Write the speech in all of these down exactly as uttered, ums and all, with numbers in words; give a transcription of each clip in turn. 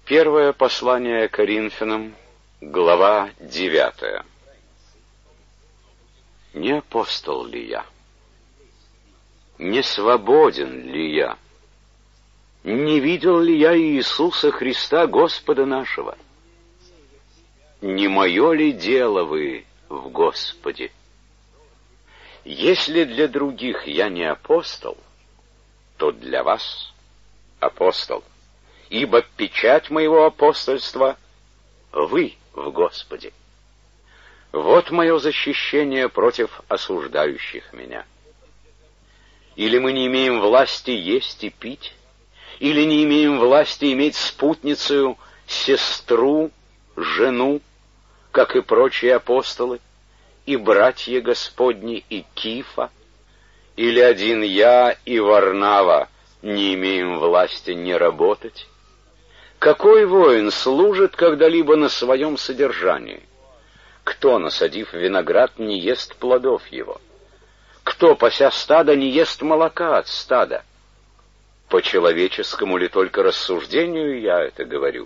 Первое послание Коринфянам, глава девятая. Не апостол ли я? Не свободен ли я? Не видел ли я Иисуса Христа, Господа нашего? Не мое ли дело вы в Господе? Если для других я не апостол, то для вас апостол, ибо печать моего апостольства — вы в Господе. Вот мое защищение против осуждающих меня. Или мы не имеем власти есть и пить, или не имеем власти иметь спутницею, сестру, жену, как и прочие апостолы, и братья Господни, и Кифа, или один я и Варнава не имеем власти не работать? Какой воин служит когда-либо на своем содержании? Кто, насадив виноград, не ест плодов его? Кто, пася стадо, не ест молока от стада? По человеческому ли только рассуждению я это говорю?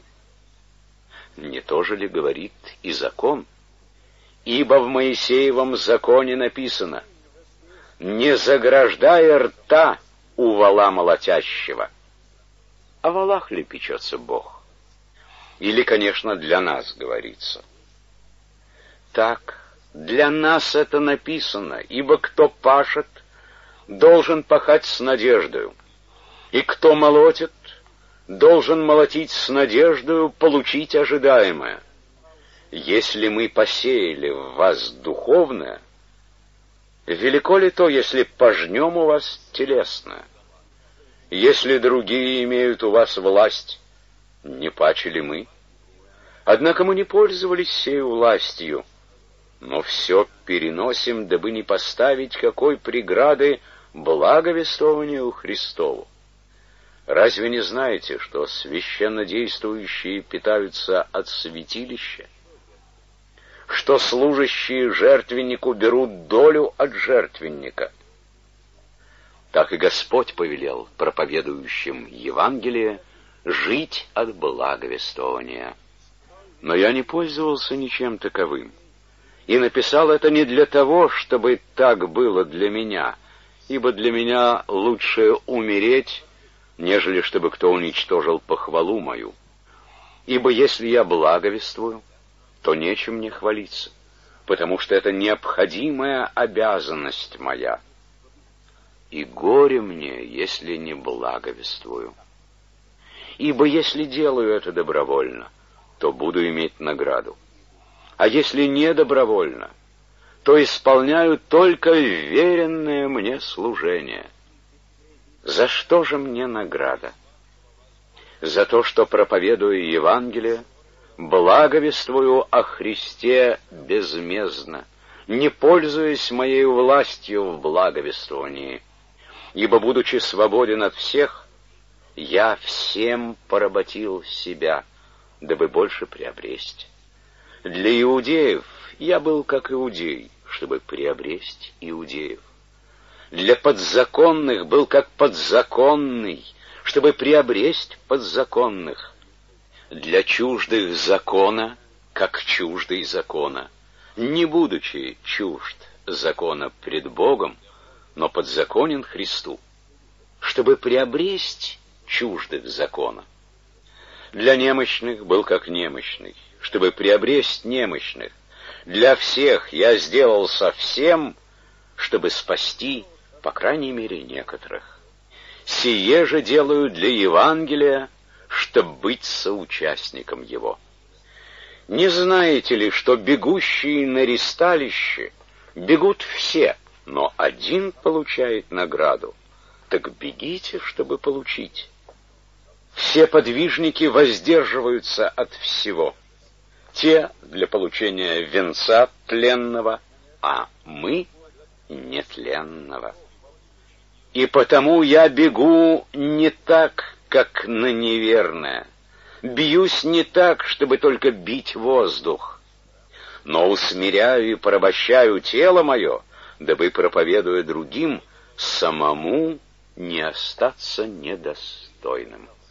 Не то же ли говорит и закон? Ибо в Моисеевом законе написано: «Не заграждай рта у вола молотящего». О волах ли печется Бог? Или, конечно, для нас говорится? Так, для нас это написано, ибо кто пашет, должен пахать с надеждою, и кто молотит, должен молотить с надеждою получить ожидаемое. Если мы посеяли в вас духовное, велико ли то, если пожнем у вас телесное? Если другие имеют у вас власть, не паче ли мы? Однако мы не пользовались сею властью, но все переносим, дабы не поставить какой преграды благовествованию Христову. Разве не знаете, что священнодействующие питаются от святилища? Что служащие жертвеннику берут долю от жертвенника? Так и Господь повелел проповедующим Евангелие жить от благовествования. Но я не пользовался ничем таковым, и написал это не для того, чтобы так было для меня, ибо для меня лучше умереть, нежели чтобы кто уничтожил похвалу мою. Ибо если я благовествую, то нечем мне хвалиться, потому что это необходимая обязанность моя. И горе мне, если не благовествую. Ибо если делаю это добровольно, то буду иметь награду. А если не добровольно, то исполняю только веренное мне служение. За что же мне награда? За то, что, проповедуя Евангелие, благовествую о Христе безмездно, не пользуясь моей властью в благовествовании, ибо, будучи свободен от всех, я всем поработил себя, дабы больше приобрести. Для иудеев я был как иудей, чтобы приобрести иудеев. Для подзаконных был как подзаконный, чтобы приобрести подзаконных. Для чуждых закона, как чуждый закона, не будучи чужд закона пред Богом, но подзаконен Христу, чтобы приобрести чуждых закона. Для немощных был как немощный, чтобы приобрести немощных. Для всех я сделался всем, чтобы спасти, по крайней мере, некоторых. Сие же делаю для Евангелия, чтобы быть соучастником его. Не знаете ли, что бегущие на ристалище бегут все, но один получает награду? Так бегите, чтобы получить. Все подвижники воздерживаются от всего. Те для получения венца тленного, а мы нетленного. И потому я бегу не так, как на неверное, бьюсь не так, чтобы только бить воздух, но усмиряю и порабощаю тело мое, дабы, проповедуя другим, самому не остаться недостойным.